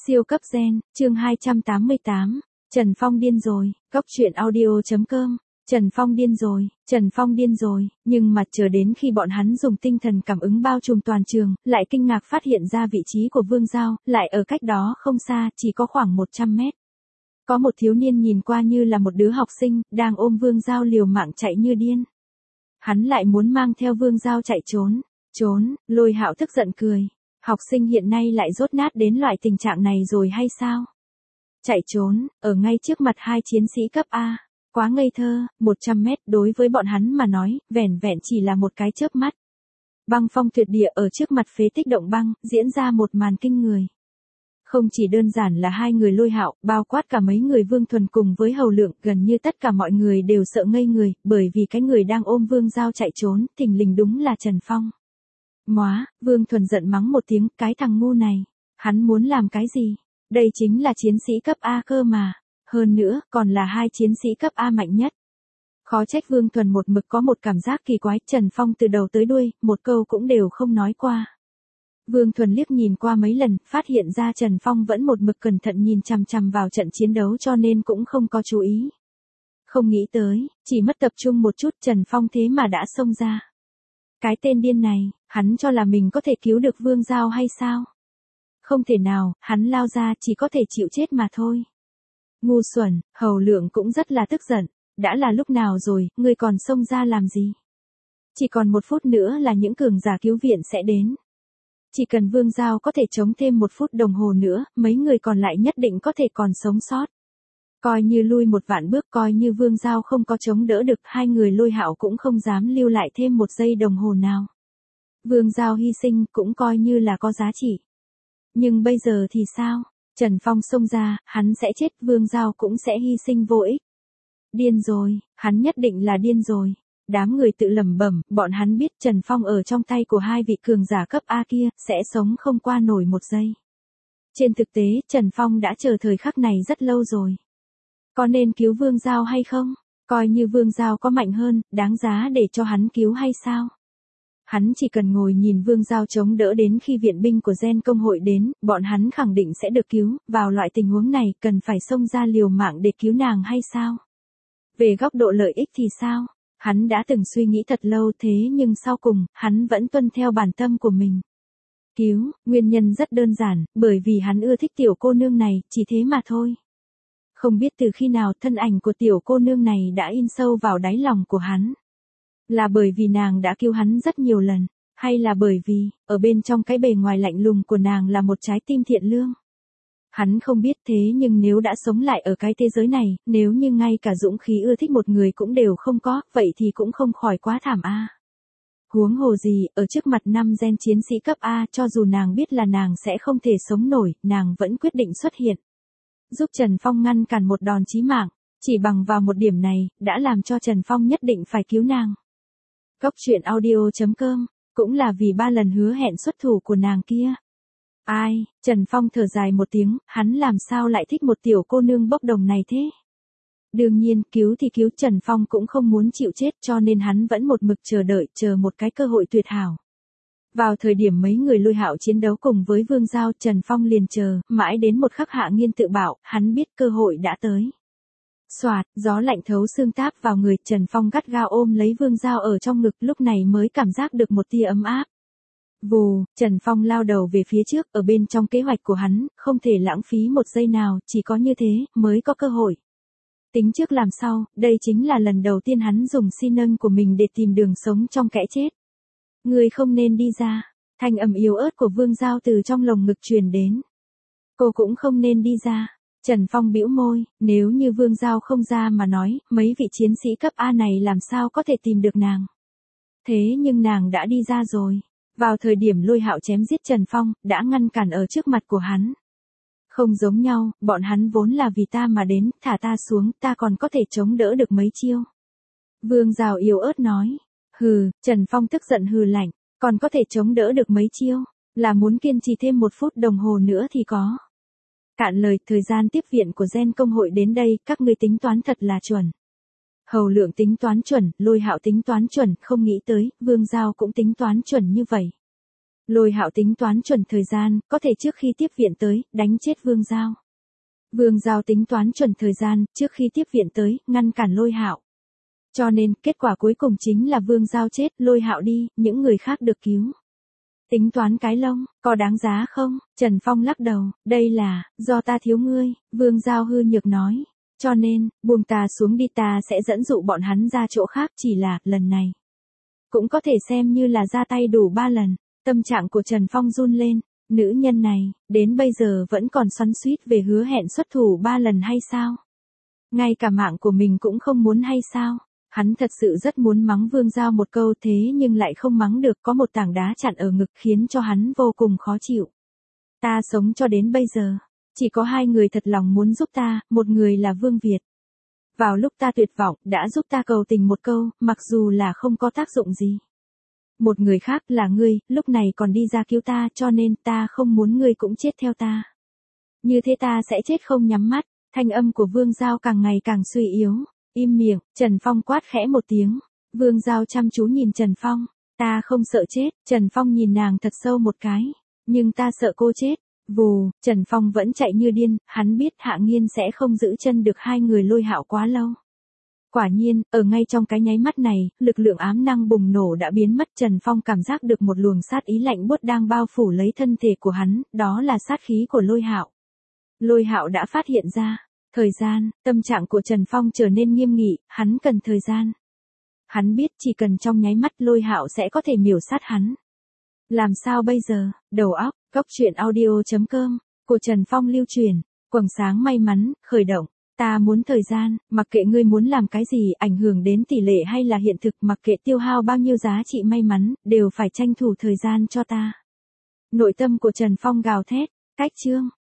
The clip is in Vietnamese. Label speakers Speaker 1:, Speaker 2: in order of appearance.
Speaker 1: Siêu cấp gen, chương 288. Trần Phong điên rồi, Cóc truyện audio.com. Trần Phong điên rồi, Trần Phong điên rồi, nhưng mà chờ đến khi bọn hắn dùng tinh thần cảm ứng bao trùm toàn trường, lại kinh ngạc phát hiện ra vị trí của Vương Giao, lại ở cách đó không xa, chỉ có khoảng 100 mét. Có một thiếu niên nhìn qua như là một đứa học sinh, đang ôm Vương Giao liều mạng chạy như điên. Hắn lại muốn mang theo Vương Giao chạy trốn, Lôi Hạo tức giận cười. Học sinh hiện nay lại dốt nát đến loại tình trạng này rồi hay sao? Chạy trốn, ở ngay trước mặt hai chiến sĩ cấp A. Quá ngây thơ, 100 mét đối với bọn hắn mà nói, vẻn vẹn chỉ là một cái chớp mắt. Băng phong tuyệt địa ở trước mặt phế tích động băng, diễn ra một màn kinh người. Không chỉ đơn giản là hai người Lôi Hạo, bao quát cả mấy người Vương Thuần cùng với Hầu Lượng, gần như tất cả mọi người đều sợ ngây người, bởi vì cái người đang ôm Vương Giao chạy trốn, thình lình đúng là Trần Phong. Móa, Vương Thuần giận mắng một tiếng, cái thằng ngu này, hắn muốn làm cái gì? Đây chính là chiến sĩ cấp A cơ mà, hơn nữa, còn là hai chiến sĩ cấp A mạnh nhất. Khó trách Vương Thuần một mực có một cảm giác kỳ quái, Trần Phong từ đầu tới đuôi, một câu cũng đều không nói qua. Vương Thuần liếc nhìn qua mấy lần, phát hiện ra Trần Phong vẫn một mực cẩn thận nhìn chằm chằm vào trận chiến đấu cho nên cũng không có chú ý. Không nghĩ tới, chỉ mất tập trung một chút Trần Phong thế mà đã xông ra. Cái tên điên này, hắn cho là mình có thể cứu được Vương Giao hay sao? Không thể nào, hắn lao ra chỉ có thể chịu chết mà thôi. Ngu xuẩn, Hầu Lượng cũng rất là tức giận. Đã là lúc nào rồi, ngươi còn xông ra làm gì? Chỉ còn 1 phút nữa là những cường giả cứu viện sẽ đến. Chỉ cần Vương Giao có thể chống thêm 1 phút đồng hồ nữa, mấy người còn lại nhất định có thể còn sống sót. Coi như lui 1 vạn bước, coi như Vương Giao không có chống đỡ được, hai người Lôi Hạo cũng không dám lưu lại thêm 1 giây đồng hồ nào. Vương Giao hy sinh cũng coi như là có giá trị. Nhưng bây giờ thì sao? Trần Phong xông ra, hắn sẽ chết, Vương Giao cũng sẽ hy sinh vô ích. Điên rồi, hắn nhất định là điên rồi. Đám người tự lẩm bẩm, bọn hắn biết Trần Phong ở trong tay của hai vị cường giả cấp A kia, sẽ sống không qua nổi 1 giây. Trên thực tế, Trần Phong đã chờ thời khắc này rất lâu rồi. Có nên cứu Vương Giao hay không? Coi như Vương Giao có mạnh hơn, đáng giá để cho hắn cứu hay sao? Hắn chỉ cần ngồi nhìn Vương Giao chống đỡ đến khi viện binh của Gen công hội đến, bọn hắn khẳng định sẽ được cứu, vào loại tình huống này cần phải xông ra liều mạng để cứu nàng hay sao? Về góc độ lợi ích thì sao? Hắn đã từng suy nghĩ thật lâu thế nhưng sau cùng, hắn vẫn tuân theo bản tâm của mình. Cứu, nguyên nhân rất đơn giản, bởi vì hắn ưa thích tiểu cô nương này, chỉ thế mà thôi. Không biết từ khi nào thân ảnh của tiểu cô nương này đã in sâu vào đáy lòng của hắn. Là bởi vì nàng đã cứu hắn rất nhiều lần, hay là bởi vì, ở bên trong cái bề ngoài lạnh lùng của nàng là một trái tim thiện lương. Hắn không biết thế nhưng nếu đã sống lại ở cái thế giới này, nếu như ngay cả dũng khí ưa thích một người cũng đều không có, vậy thì cũng không khỏi quá thảm a. Huống hồ gì, ở trước mặt 5 gen chiến sĩ cấp A, cho dù nàng biết là nàng sẽ không thể sống nổi, nàng vẫn quyết định xuất hiện. Giúp Trần Phong ngăn cản một đòn chí mạng, chỉ bằng vào một điểm này, đã làm cho Trần Phong nhất định phải cứu nàng. Cóc truyện audio.com, cũng là vì 3 lần hứa hẹn xuất thủ của nàng kia. Ai, Trần Phong thở dài một tiếng, hắn làm sao lại thích một tiểu cô nương bốc đồng này thế? Đương nhiên, cứu thì cứu, Trần Phong cũng không muốn chịu chết cho nên hắn vẫn một mực chờ đợi, chờ một cái cơ hội tuyệt hảo. Vào thời điểm mấy người Lôi Hạo chiến đấu cùng với Vương Giao, Trần Phong liền chờ, mãi đến một khắc Hạ Nghiên tự bảo, hắn biết cơ hội đã tới. Xoạt, gió lạnh thấu xương táp vào người, Trần Phong gắt gao ôm lấy Vương Giao ở trong ngực, lúc này mới cảm giác được một tia ấm áp. Vù, Trần Phong lao đầu về phía trước, ở bên trong kế hoạch của hắn, không thể lãng phí 1 giây nào, chỉ có như thế, mới có cơ hội. Tính trước làm sau, đây chính là lần đầu tiên hắn dùng si nâng của mình để tìm đường sống trong kẽ chết. Người không nên đi ra, thanh âm yếu ớt của Vương Giao từ trong lồng ngực truyền đến. Cô cũng không nên đi ra. Trần Phong bĩu môi, nếu như Vương Giao không ra mà nói, mấy vị chiến sĩ cấp A này làm sao có thể tìm được nàng. Thế nhưng nàng đã đi ra rồi. Vào thời điểm Lôi Hạo chém giết Trần Phong, đã ngăn cản ở trước mặt của hắn. Không giống nhau, bọn hắn vốn là vì ta mà đến, thả ta xuống, ta còn có thể chống đỡ được mấy chiêu. Vương Giao yếu ớt nói. Hừ, Trần Phong tức giận hừ lạnh, còn có thể chống đỡ được mấy chiêu, là muốn kiên trì thêm 1 phút đồng hồ nữa thì có. Cạn lời, thời gian tiếp viện của Gen công hội đến đây, các ngươi tính toán thật là chuẩn. Hầu Lượng tính toán chuẩn, Lôi Hạo tính toán chuẩn, không nghĩ tới, Vương Giao cũng tính toán chuẩn như vậy. Lôi Hạo tính toán chuẩn thời gian, có thể trước khi tiếp viện tới, đánh chết Vương Giao. Vương Giao tính toán chuẩn thời gian, trước khi tiếp viện tới, ngăn cản Lôi Hạo. Cho nên, kết quả cuối cùng chính là Vương Giao chết, Lôi Hạo đi, những người khác được cứu. Tính toán cái lông, có đáng giá không? Trần Phong lắc đầu, đây là, do ta thiếu ngươi, Vương Giao hư nhược nói. Cho nên, buông ta xuống đi, ta sẽ dẫn dụ bọn hắn ra chỗ khác, chỉ là, lần này. Cũng có thể xem như là ra tay đủ 3 lần. Tâm trạng của Trần Phong run lên, nữ nhân này, đến bây giờ vẫn còn xoắn xuýt về hứa hẹn xuất thủ 3 lần hay sao? Ngay cả mạng của mình cũng không muốn hay sao? Hắn thật sự rất muốn mắng Vương Giao một câu thế nhưng lại không mắng được, có một tảng đá chặn ở ngực khiến cho hắn vô cùng khó chịu. Ta sống cho đến bây giờ, chỉ có 2 người thật lòng muốn giúp ta, một người là Vương Việt. Vào lúc ta tuyệt vọng, đã giúp ta cầu tình một câu, mặc dù là không có tác dụng gì. Một người khác là ngươi, lúc này còn đi ra cứu ta, cho nên ta không muốn ngươi cũng chết theo ta. Như thế ta sẽ chết không nhắm mắt. Thanh âm của Vương Giao càng ngày càng suy yếu. Im miệng, Trần Phong quát khẽ một tiếng. Vương Giao chăm chú nhìn Trần Phong. Ta không sợ chết, Trần Phong nhìn nàng thật sâu một cái. Nhưng ta sợ cô chết. Vù, Trần Phong vẫn chạy như điên, hắn biết Hạ Nghiên sẽ không giữ chân được 2 người Lôi Hạo quá lâu. Quả nhiên, ở ngay trong cái nháy mắt này, lực lượng ám năng bùng nổ đã biến mất. Trần Phong cảm giác được một luồng sát ý lạnh buốt đang bao phủ lấy thân thể của hắn, đó là sát khí của Lôi Hạo. Lôi Hạo đã phát hiện ra. Thời gian, tâm trạng của Trần Phong trở nên nghiêm nghị, hắn cần thời gian. Hắn biết chỉ cần trong nháy mắt Lôi Hạo sẽ có thể miểu sát hắn. Làm sao bây giờ? Đầu óc, Cốc Truyện Audio.com, của Trần Phong lưu truyền, quầng sáng may mắn, khởi động. Ta muốn thời gian, mặc kệ ngươi muốn làm cái gì, ảnh hưởng đến tỷ lệ hay là hiện thực, mặc kệ tiêu hao bao nhiêu giá trị may mắn, đều phải tranh thủ thời gian cho ta. Nội tâm của Trần Phong gào thét, cách chương.